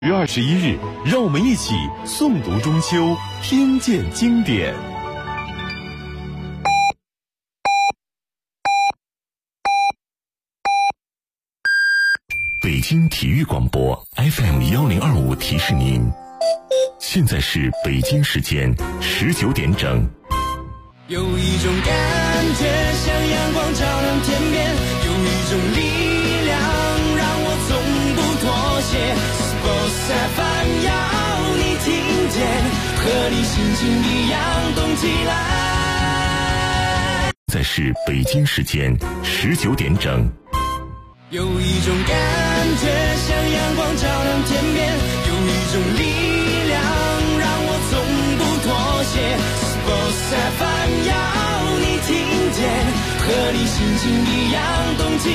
10月21日，让我们一起诵读中秋，听见经典。北京体育广播 FM1025提示您，现在是北京时间19点整。 有一种感觉像阳光照亮天边，有一种力量让我从不妥协。Sports FM 要你听见，和你心情一样动起来。 现在是北京时间19点整。 有一种感觉像阳光照亮天边，有一种力量让我从不妥协。Sports FM 要你听见，和你心情一样动起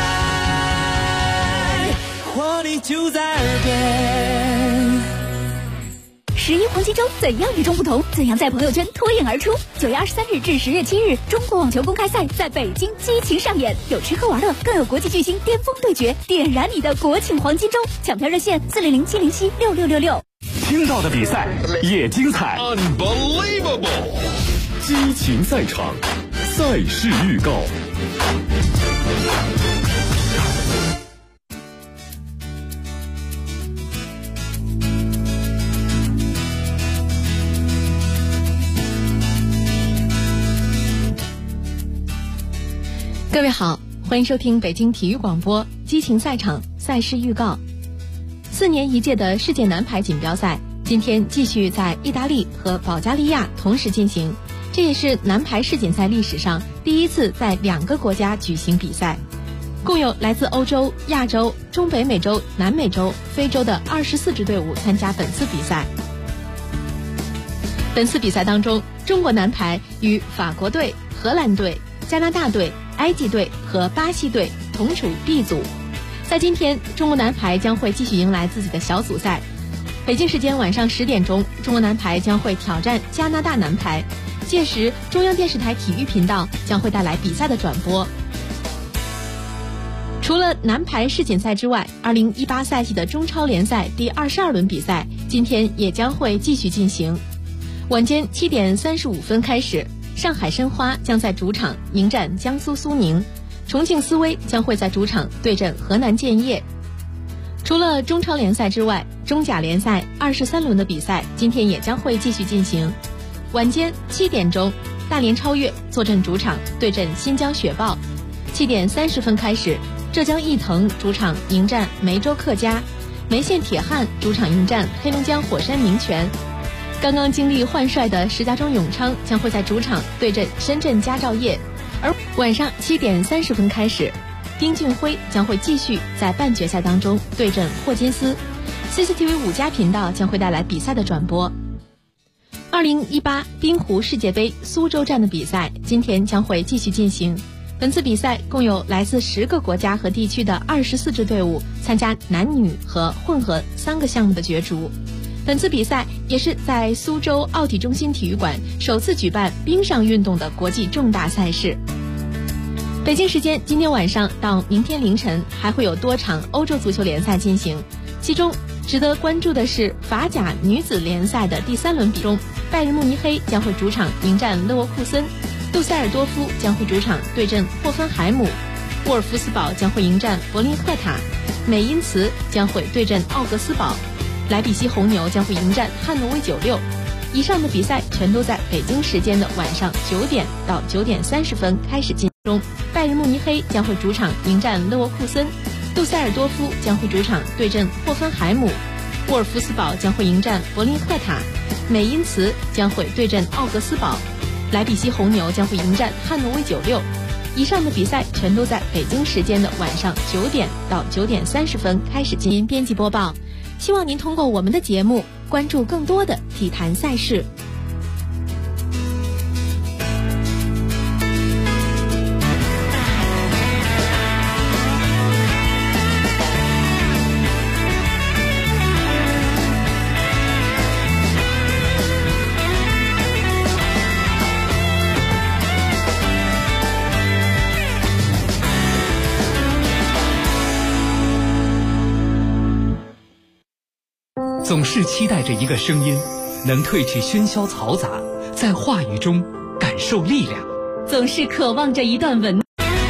来，活力就在耳边。 11黄金周怎样与众不同？怎样在朋友圈脱颖而出？9月23日至10月7日，中国网球公开赛在北京激情上演，有吃喝玩乐，更有国际巨星巅峰对决，点燃你的国庆黄金周！抢票热线400-707-6666。 听到的比赛也精彩 ，Unbelievable！ 激情赛场，赛事预告。 各位好，欢迎收听北京体育广播激情赛场赛事预告。4年一届的世界男排锦标赛今天继续在意大利和保加利亚同时进行，这也是男排世锦赛历史上第一次在2个国家举行比赛。共有来自欧洲、亚洲、中北美洲、南美洲、非洲的24支队伍参加本次比赛。本次比赛当中，中国男排与法国队、荷兰队、加拿大队、埃及队和巴西队同处 B 组。在今天，中国男排将会继续迎来自己的小组赛。北京时间晚上10点钟，中国男排将会挑战加拿大男排，届时中央电视台体育频道将会带来比赛的转播。除了男排世锦赛之外，2018赛季的中超联赛第22轮比赛今天也将会继续进行。晚间7点35分开始，上海申花将在主场迎战江苏苏宁，重庆斯威将会在主场对阵河南建业。除了中超联赛之外，中甲联赛23轮的比赛今天也将会继续进行。晚间7点钟，大连超越坐镇主场对阵新疆雪豹。7点30分开始，浙江毅腾主场迎战梅州客家，梅县铁汉主场迎战黑龙江火山名泉。刚刚经历换帅的石家庄永昌将会在主场对阵深圳佳兆业。而晚上7点30分开始，丁俊晖将会继续在半决赛当中对阵霍金斯。CCTV 5+频道将会带来比赛的转播。2018滨湖世界杯苏州站的比赛今天将会继续进行。本次比赛共有来自10个国家和地区的24支队伍参加男女和混合3个项目的角逐。本次比赛也是在苏州奥体中心体育馆首次举办冰上运动的国际重大赛事。北京时间今天晚上到明天凌晨还会有多场欧洲足球联赛进行，其中值得关注的是法甲女子联赛的第3轮比中，拜仁慕尼黑将会主场迎战勒沃库森，杜塞尔多夫将会主场对阵霍芬海姆，沃尔夫斯堡将会迎战柏林赫塔，美因茨将会对阵奥格斯堡，莱比锡红牛将会迎战汉诺威96。以上的比赛全都在北京时间的晚上9点到9点30分开始进行。拜仁慕尼黑将会主场迎战勒沃库森，杜塞尔多夫将会主场对阵霍芬海姆，沃尔夫斯堡将会迎战柏林赫塔，美因茨将会对阵奥格斯堡，莱比锡红牛将会迎战汉诺威96。以上的比赛全都在北京时间的晚上9点到9点30分开始进行编辑播报。希望您通过我们的节目关注更多的体坛赛事。 总是期待着一个声音，能褪去喧嚣嘈杂，在话语中感受力量。 总是渴望着一段文。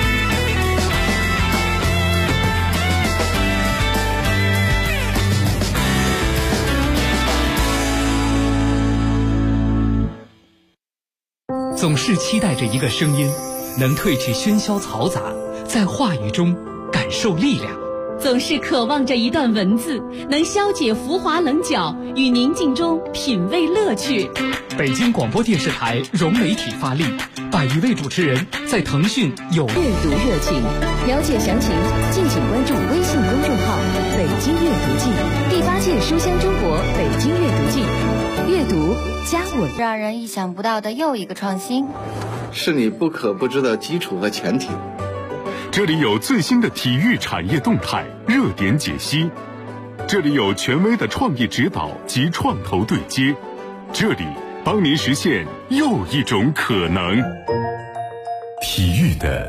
总是期待着一个声音，能褪去喧嚣嘈杂，在话语中感受力量。 总是渴望着一段文字，能消解浮华棱角，与宁静中品味乐趣。 北京广播电视台融媒体发力，100余位主持人在腾讯有阅读热情，了解详情，敬请关注微信公众号“北京阅读季”，第8届书香中国北京阅读季，阅读加稳。 让人意想不到的又一个创新， 是你不可不知的基础和前提。 这里有最新的体育产业动态热点解析，这里有权威的创意指导及创投对接，这里帮您实现又一种可能。体育的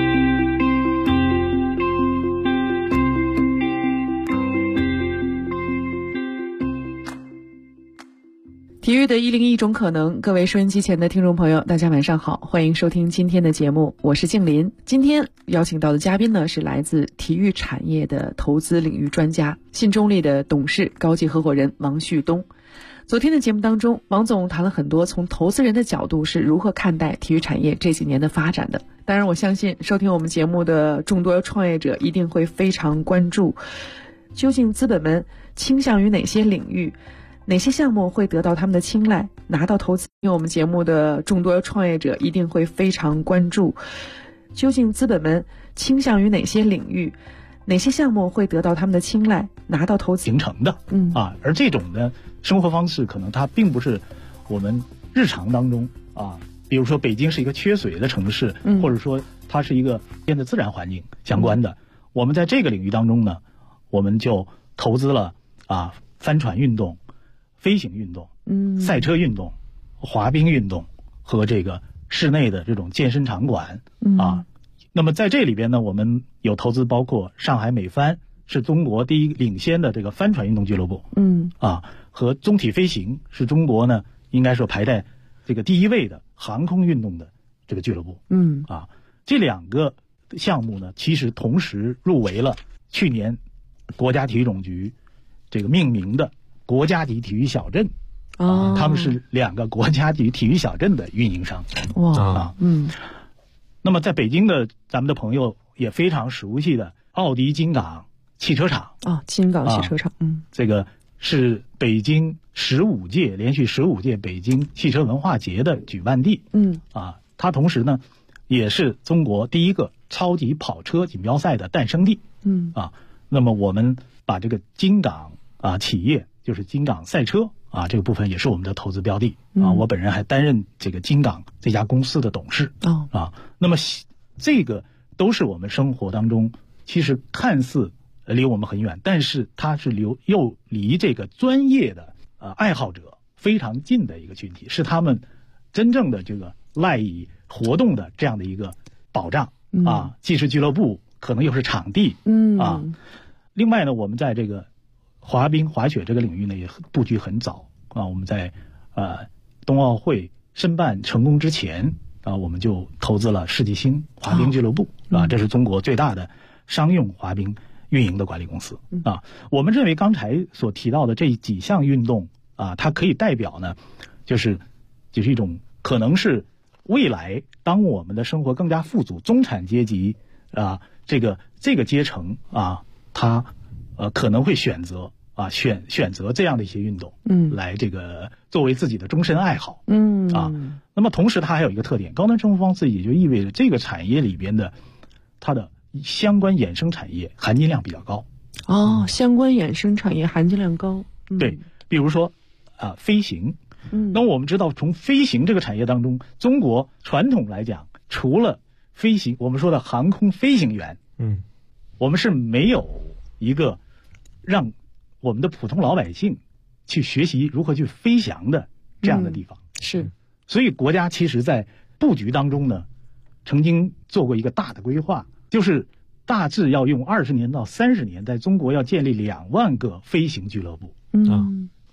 体育的101种可能，各位收音机前的听众朋友，大家晚上好，欢迎收听今天的节目，我是静林。今天邀请到的嘉宾呢，是来自体育产业的投资领域专家，信中立的董事高级合伙人王旭东。昨天的节目当中，王总谈了很多从投资人的角度是如何看待体育产业这几年的发展的。当然我相信收听我们节目的众多创业者一定会非常关注，究竟资本们倾向于哪些领域，哪些项目会得到他们的青睐，拿到投资？因为我们节目的众多创业者一定会非常关注，究竟资本们倾向于哪些领域，哪些项目会得到他们的青睐，拿到投资形成的。而这种的生活方式可能它并不是我们日常当中比如说北京是一个缺水的城市，或者说它是一个变得自然环境相关的。我们在这个领域当中呢，我们就投资了帆船运动、飞行运动、赛车运动、滑冰运动和这个室内的这种健身场馆那么在这里边呢，我们有投资包括上海美帆，是中国第一领先的这个帆船运动俱乐部，和中体飞行是中国呢应该说排在这个第1位的航空运动的这个俱乐部，这2个项目呢，其实同时入围了去年国家体育总局这个命名的国家级体育小镇，他们是2个国家级体育小镇的运营商。那么在北京的咱们的朋友也非常熟悉的奥迪金港汽车厂金港汽车厂， 这个是北京连续15届北京汽车文化节的举办地，它同时呢也是中国第1个超级跑车锦标赛的诞生地，那么我们把这个金港企业，就是金港赛车这个部分也是我们的投资标的我本人还担任这个金港这家公司的董事那么这个都是我们生活当中其实看似离我们很远，但是它是又离这个专业的爱好者非常近的一个群体，是他们真正的这个赖以活动的这样的一个保障既是俱乐部，可能又是场地另外呢，我们在这个滑冰滑雪这个领域呢也布局很早我们在冬奥会申办成功之前我们就投资了世纪星滑冰俱乐部这是中国最大的商用滑冰运营的管理公司我们认为刚才所提到的这几项运动它可以代表呢就是一种可能是未来当我们的生活更加富足，中产阶级这个阶层它可能会选择这样的一些运动来这个作为自己的终身爱好那么同时它还有一个特点，高端生活方式也就意味着这个产业里边的它的相关衍生产业含金量比较高相关衍生产业含金量高对，比如说飞行那我们知道从飞行这个产业当中，中国传统来讲除了飞行我们说的航空飞行员我们是没有一个让我们的普通老百姓去学习如何去飞翔的这样的地方是， 所以国家其实在布局当中呢曾经做过一个大的规划，就是大致要用20年到30年，在中国要建立2万个飞行俱乐部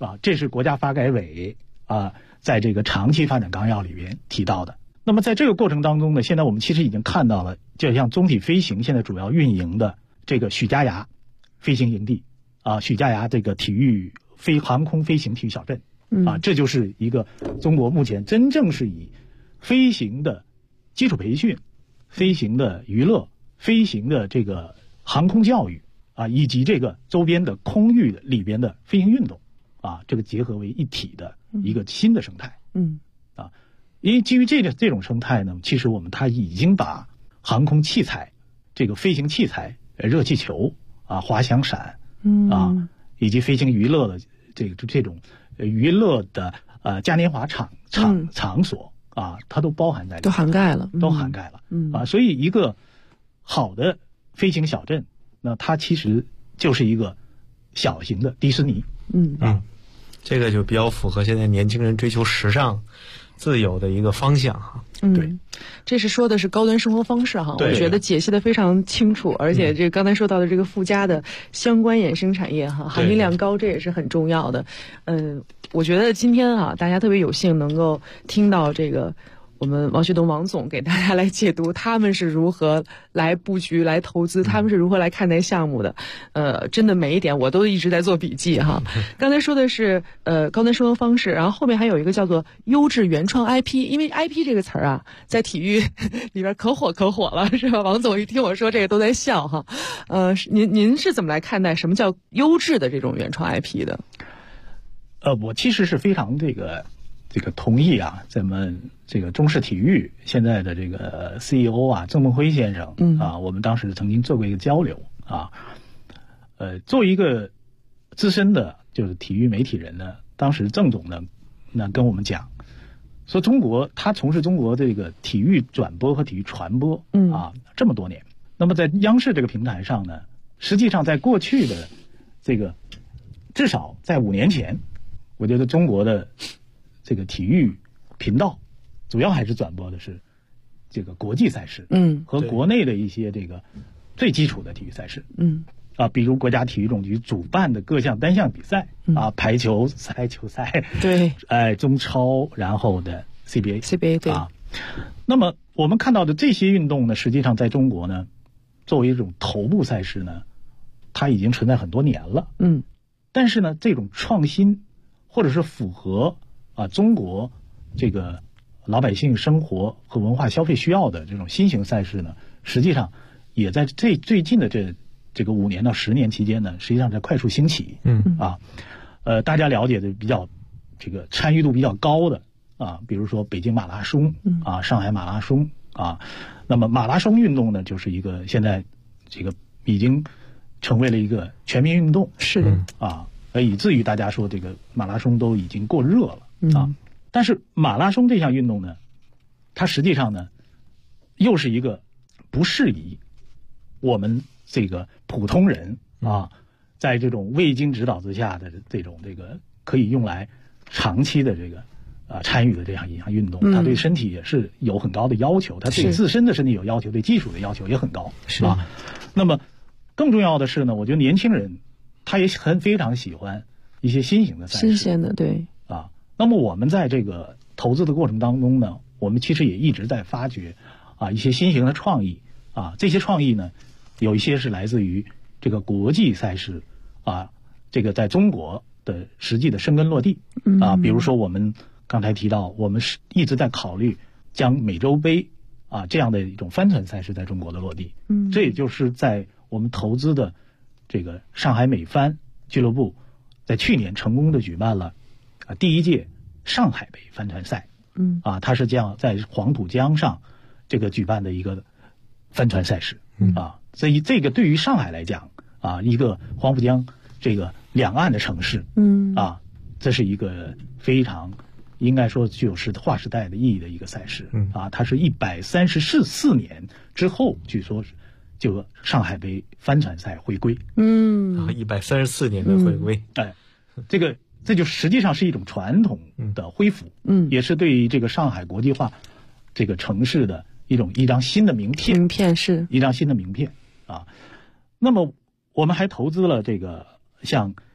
这是国家发改委在这个长期发展纲要里边提到的。那么在这个过程当中呢，现在我们其实已经看到了，就像总体飞行现在主要运营的这个许家崖飞行营地许家崖这个航空飞行体育小镇这就是一个中国目前真正是以飞行的基础培训、飞行的娱乐、飞行的这个航空教育以及这个周边的空域里边的飞行运动这个结合为一体的一个新的生态。因为基于这种生态呢，其实它已经把航空器材、这个飞行器材、热气球滑翔伞以及飞行娱乐的这种娱乐的嘉年华场所它都包含在里面， 都涵盖了，所以一个好的飞行小镇，那它其实就是一个小型的迪士尼。 这个就比较符合现在年轻人追求时尚、自由的一个方向对， 这是说的是高端生活方式我觉得解析的非常清楚，而且这刚才说到的这个附加的相关衍生产业含金量高，这也是很重要的。我觉得今天大家特别有幸能够听到这个我们王学东王总给大家来解读他们是如何来布局、来投资，他们是如何来看待项目的。真的每一点我都一直在做笔记刚才说的是高端生活方式，然后后面还有一个叫做优质原创 IP， 因为 IP 这个词儿在体育里边可火了，是吧？王总一听我说这个都在笑您是怎么来看待什么叫优质的这种原创 IP 的？ 我其实是非常这个同意咱们这个中视体育现在的这个 CEO 郑梦辉先生我们当时曾经做过一个交流作为一个资深的就是体育媒体人呢，当时郑总呢跟我们讲说，他从事中国这个体育转播和体育传播这么多年，那么在央视这个平台上呢，实际上在过去的这个至少在5年前，我觉得中国的这个体育频道主要还是转播的是这个国际赛事和国内的一些这个最基础的体育赛事比如国家体育总局主办的各项单项比赛排球赛、球赛，中超，然后的 CBA 对那么我们看到的这些运动呢，实际上在中国呢，作为一种头部赛事呢，它已经存在很多年了但是呢，这种创新或者是符合中国这个老百姓生活和文化消费需要的这种新型赛事呢，实际上也在最近的这个5年到10年期间呢，实际上在快速兴起大家了解的比较这个参与度比较高的比如说北京马拉松上海马拉松那么马拉松运动呢，就是一个现在这个已经成为了一个全民运动， 是的以至于大家说这个马拉松都已经过热了但是马拉松这项运动呢，它实际上呢又是一个不适宜我们这个普通人在这种未经指导之下的这种可以用来长期的这个参与的这样一项运动，它对身体也是有很高的要求，它对自身的身体有要求，对技术的要求也很高那么更重要的是呢，我觉得年轻人他也非常喜欢一些新型的赛事， 新鲜的对那么我们在这个投资的过程当中呢，我们其实也一直在发掘一些新型的创意这些创意呢，有一些是来自于这个国际赛事这个在中国的实际的生根落地比如说我们刚才提到，我们是一直在考虑将美洲杯这样的一种帆船赛事在中国的落地这也就是在我们投资的这个上海美帆俱乐部在去年成功的举办了第1届上海杯帆船赛它是这样在黄浦江上这个举办的一个帆船赛事所以这个对于上海来讲一个黄浦江这个两岸的城市这是一个非常应该说具有划时代的意义的一个赛事它是134年之后据说是就上海杯帆船赛回归 134年的回归这就实际上是一种传统的恢复也是对于这个上海国际化这个城市的一张新的名片是一张新的名片那么我们还投资了这个像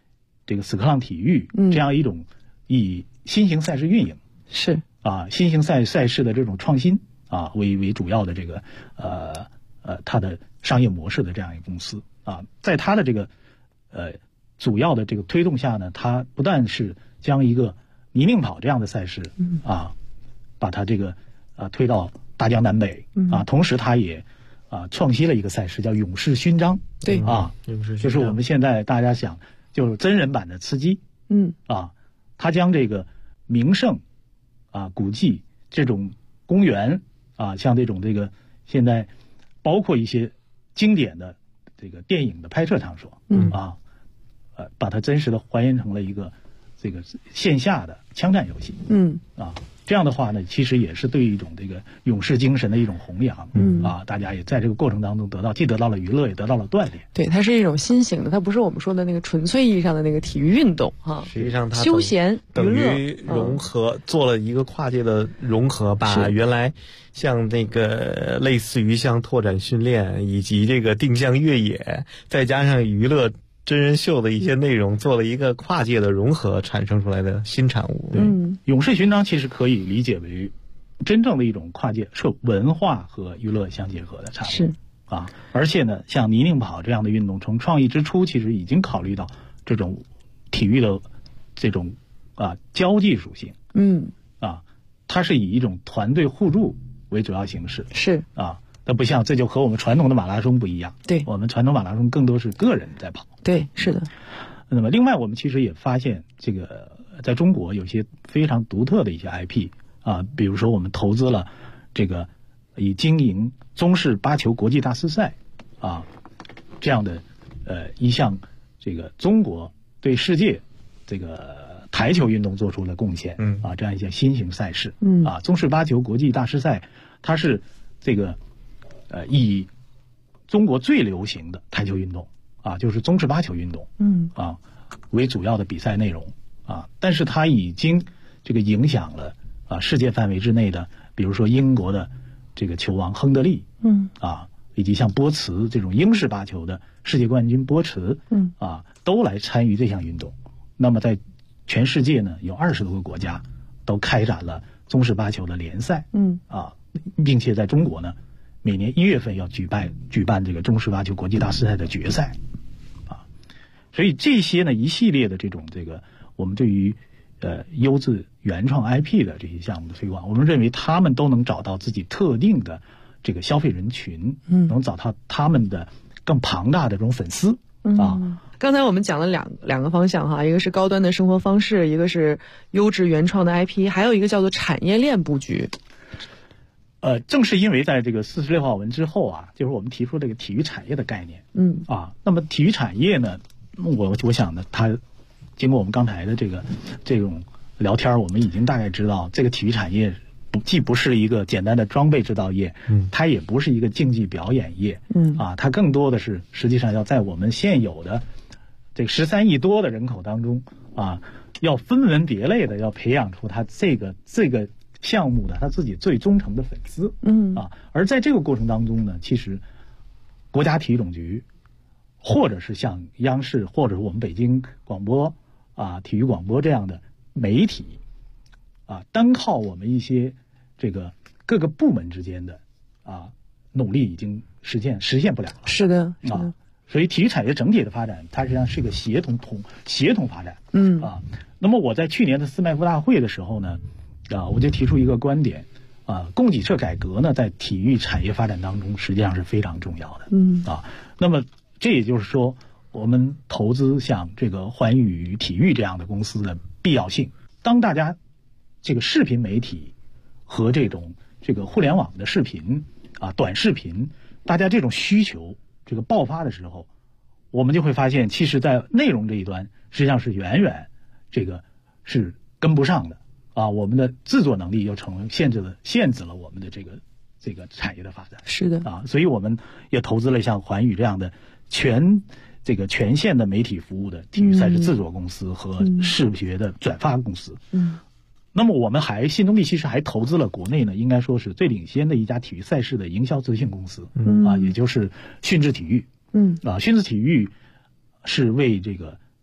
这个斯科朗体育这样一种以新型赛事运营是新型赛事的这种创新为主要的这个它的商业模式的这样一个公司在它的这个主要的这个推动下呢，它不但是将一个泥泞跑这样的赛事把它这个推到大江南北同时它也创新了一个赛事叫勇士勋章， 对就是我们现在大家想就是真人版的刺激，它将这个名胜古迹这种公园像这种这个现在包括一些经典的这个电影的拍摄场所把它真实的还原成了一个这个线下的枪战游戏，这样的话呢，其实也是对一种这个勇士精神的一种弘扬，大家也在这个过程当中既得到了娱乐，也得到了锻炼。 对，它是一种新型的，它不是我们说的那个纯粹意义上的那个体育运动实际上它休闲等于融合，做了一个跨界的融合，把原来像那个类似于像拓展训练以及这个定向越野，再加上娱乐真人秀的一些内容，做了一个跨界的融合，产生出来的新产物。 勇士勋章其实可以理解为真正的一种跨界，是文化和娱乐相结合的产物。 是而且呢，像泥泞跑这样的运动，从创意之初其实已经考虑到这种体育的这种交际属性。它是以一种团队互助为主要形式。 是它不像，这就和我们传统的马拉松不一样。 对， 我们传统马拉松更多是个人在跑。 对，是的。 那么另外我们其实也发现，这个在中国有些非常独特的一些 IP 比如说我们投资了这个以经营中式八球国际大师赛这样的一项这个中国对世界这个台球运动做出了贡献这样一些新型赛事中式八球国际大师赛，它是这个以中国最流行的台球运动就是中式八球运动为主要的比赛内容但是它已经这个影响了世界范围之内的，比如说英国的这个球王亨德利以及像波茨这种英式八球的世界冠军波茨都来参与这项运动。那么在全世界呢，有20多个国家都开展了中式八球的联赛并且在中国呢，每年1月份要举办这个中式八球国际大师赛的决赛所以这些呢一系列的这种我们对于优质原创 IP 的这些项目的推广，我们认为他们都能找到自己特定的这个消费人群，能找到他们的更庞大的这种粉丝刚才我们讲了两个方向一个是高端的生活方式，一个是优质原创的 IP， 还有一个叫做产业链布局。 正是因为在这个46号文之后就是我们提出这个体育产业的概念那么体育产业呢，我想呢，它经过我们刚才的这种聊天，我们已经大概知道这个体育产业既不是一个简单的装备制造业，它也不是一个竞技表演业，它更多的是实际上要在我们现有的这个13亿多的人口当中要分门别类的要培养出它这个项目的他自己最忠诚的粉丝，而在这个过程当中呢，其实国家体育总局或者是像央视或者是我们北京广播体育广播这样的媒体单靠我们一些这个各个部门之间的努力已经实现不了了。 是的所以体育产业整体的发展，它实际上是一个协同发展。那么我在去年的四麦夫大会的时候呢，我就提出一个观点供给侧改革呢，在体育产业发展当中实际上是非常重要的。那么这也就是说，我们投资像这个环宇体育这样的公司的必要性。当大家这个视频媒体和这个互联网的视频短视频，大家这种需求这个爆发的时候，我们就会发现，其实在内容这一端实际上是远远是跟不上的我们的制作能力又限制了我们的这个产业的发展。 是的所以我们也投资了像环宇这样的全线的媒体服务的体育赛事制作公司和视觉的转发公司。那么我们新动力其实还投资了国内呢，应该说是最领先的一家体育赛事的营销咨询公司也就是讯智体育。讯智体育是为这个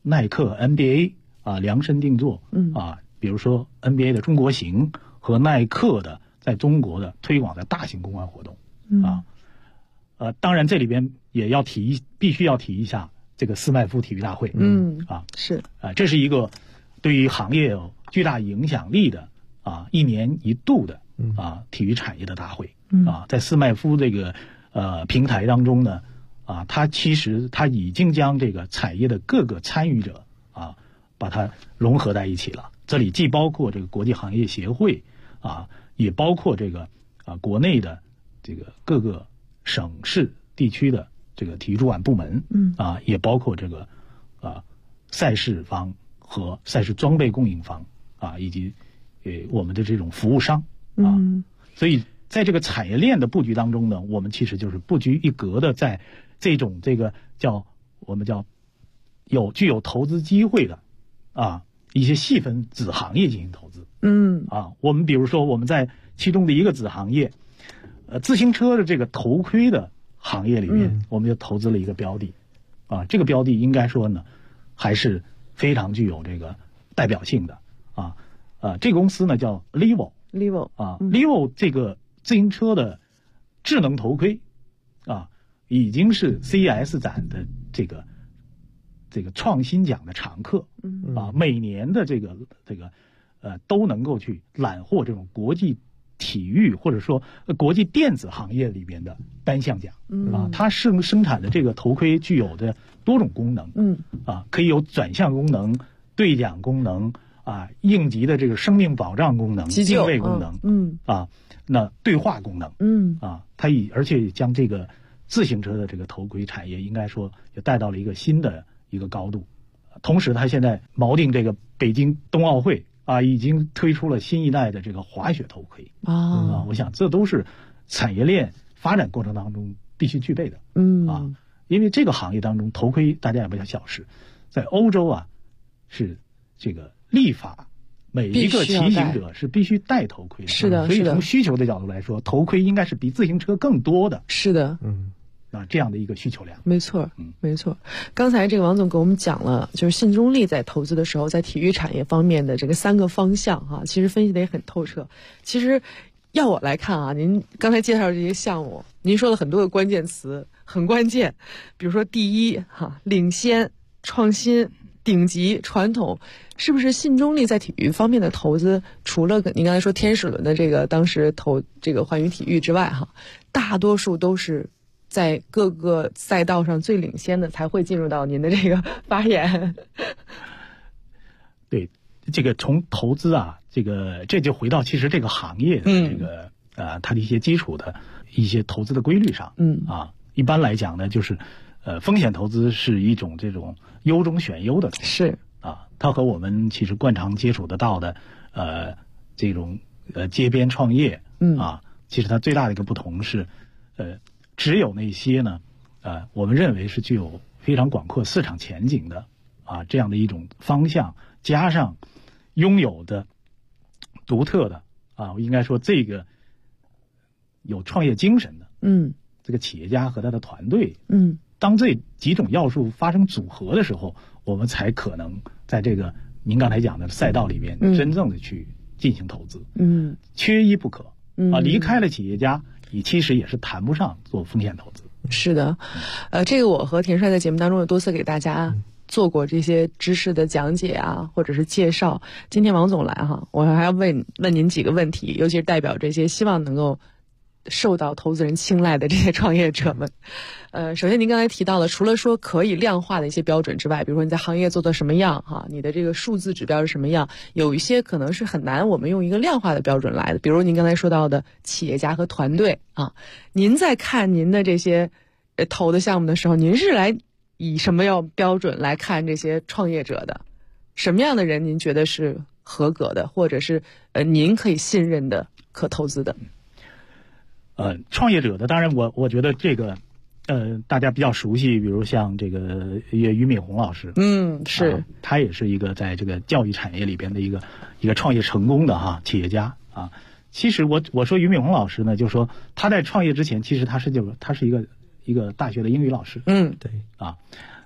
耐克 NBA 啊量身定做，比如说 NBA 的中国行和耐克的在中国的推广的大型公关活动，当然这里边也要必须要提一下这个斯麦夫体育大会， 是这是一个对于行业有巨大影响力的一年一度的体育产业的大会，在斯麦夫这个平台当中呢，它已经将这个产业的各个参与者把它融合在一起了。这里既包括这个国际行业协会也包括这个国内的这个各个省市地区的这个体育主管部门，也包括这个赛事方和赛事装备供应方以及我们的这种服务商所以在这个产业链的布局当中呢，我们其实就是不拘一格的在这种我们叫具有投资机会的一些细分子行业进行投资。我们比如说我们在其中的一个子行业，自行车的这个头盔的行业里面，我们就投资了一个标的，这个标的应该说呢，还是非常具有这个代表性的这个公司呢叫 Levo 这个自行车的智能头盔已经是 CES 展的这个创新奖的常客，每年的这个都能够去揽获这种国际体育或者说国际电子行业里边的单项奖，它生产的这个头盔具有的多种功能，可以有转向功能、对讲功能应急的这个生命保障功能、定位功能，那对话功能，而且将这个自行车的这个头盔产业应该说也带到了一个新的一个高度。同时它现在锚定这个北京冬奥会已经推出了新一代的这个滑雪头盔我想这都是产业链发展过程当中必须具备的因为这个行业当中头盔大家也不要小视，在欧洲是这个立法每一个骑行者是必须戴头盔的， 是的， 所以从需求的角度来说，头盔应该是比自行车更多的， 是的， 这样的一个需求量， 没错，没错。刚才这个王总给我们讲了，就是信中力在投资的时候，在体育产业方面的这个3个方向其实分析的也很透彻。其实要我来看您刚才介绍这些项目，您说了很多个关键词，很关键，比如说第一领先、创新、顶级、传统，是不是信中力在体育方面的投资，除了您刚才说天使轮的这个当时投这个寰宇体育之外大多数都是在各个赛道上最领先的才会进入到您的这个发言。 对，这个从投资这就回到其实这个行业的这个它的一些基础的一些投资的规律上，一般来讲呢，就是风险投资是一种这种优中选优的投资， 是它和我们其实惯常接触得到的这种街边创业其实它最大的一个不同是只有那些呢我们认为是具有非常广阔市场前景的这样的一种方向，加上拥有的独特的我应该说这个有创业精神的这个企业家和他的团队，当这几种要素发生组合的时候，我们才可能在这个您刚才讲的赛道里面真正的去进行投资，缺一不可离开了企业家其实也是谈不上做风险投资。 是的，这个我和田帅在节目当中有多次给大家做过这些知识的讲解或者是介绍。今天王总来我还要问您几个问题，尤其是代表这些希望能够受到投资人青睐的这些创业者们。首先您刚才提到了，除了说可以量化的一些标准之外，比如说你在行业做的什么样你的这个数字指标是什么样，有一些可能是很难我们用一个量化的标准来的，比如您刚才说到的企业家和团队您在看您的这些投的项目的时候，您是来以什么样标准来看这些创业者的？什么样的人您觉得是合格的，或者是您可以信任的、可投资的？ 创业者的，当然我觉得这个大家比较熟悉，比如像这个俞敏洪老师， 是他也是一个在这个教育产业里边的一个创业成功的企业家其实我说俞敏洪老师呢，就说他在创业之前，其实他是一个大学的英语老师， 对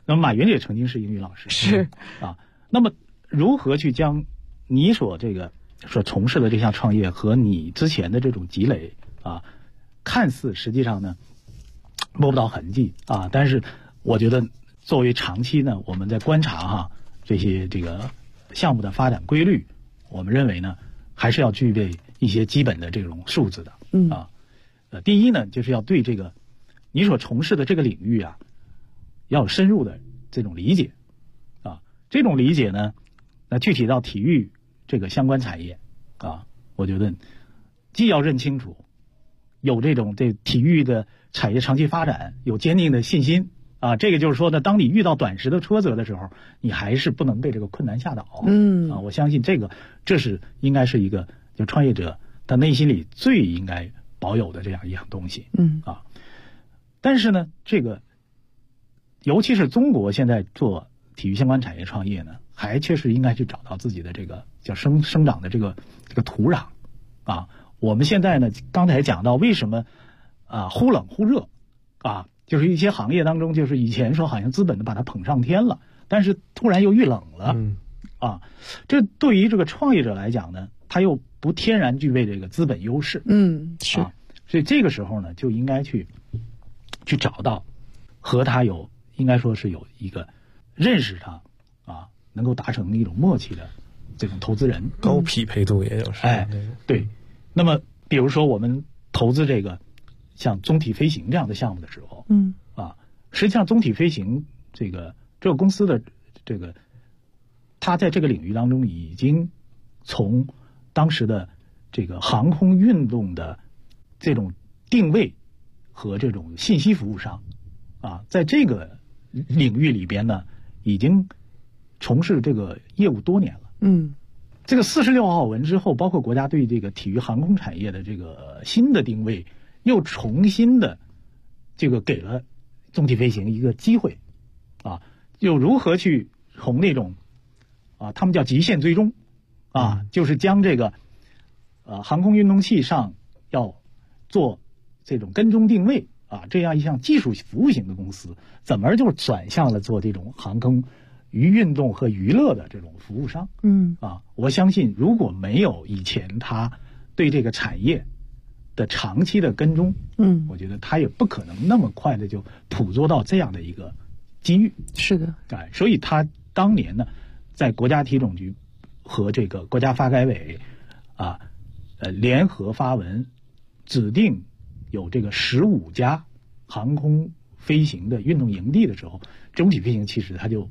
那么马云也曾经是英语老师， 是啊。那么如何去将你所从事的这项创业和你之前的这种积累啊，看似实际上呢摸不到痕迹啊，但是我觉得作为长期呢，我们在观察这些这个项目的发展规律，我们认为呢还是要具备一些基本的这种素质的。第一呢，就是要对这个你所从事的这个领域啊，要有深入的这种理解啊。这种理解呢，那具体到体育这个相关产业啊，我觉得既要认清楚，有这种对体育的产业长期发展有坚定的信心啊。这个就是说呢，当你遇到短时的挫折的时候，你还是不能被这个困难吓倒。我相信这是应该是一个就创业者他内心里最应该保有的这样一样东西。但是呢，这个尤其是中国现在做体育相关产业创业呢，还确实应该去找到自己的这个叫生长的这个土壤啊。我们现在呢，刚才讲到为什么忽冷忽热啊，就是一些行业当中，就是以前说好像资本的把它捧上天了，但是突然又遇冷了这对于这个创业者来讲呢，他又不天然具备这个资本优势。 是所以这个时候呢，就应该去找到和他应该说是有一个认识他能够达成一种默契的这种投资人， 高匹配度也有。 对。那么比如说我们投资这个像中体飞行这样的项目的时候，实际上中体飞行这个公司的它在这个领域当中已经从当时的这个航空运动的这种定位和这种信息服务上在这个领域里边呢，已经从事这个业务多年了。这个46号文之后，包括国家对这个体育航空产业的这个新的定位，又重新的这个给了中体飞行一个机会又如何去从那种他们叫极限追踪就是将这个航空运动器上要做这种跟踪定位这样一项技术服务型的公司，怎么就转向了做这种航空运动和娱乐的这种服务商。我相信如果没有以前他对这个产业的长期的跟踪，我觉得他也不可能那么快的就捕捉到这样的一个机遇。 是的， 所以他当年呢，在国家体总局和这个国家发改委联合发文，指定有这个15家航空飞行的运动营地的时候，中体飞行其实它就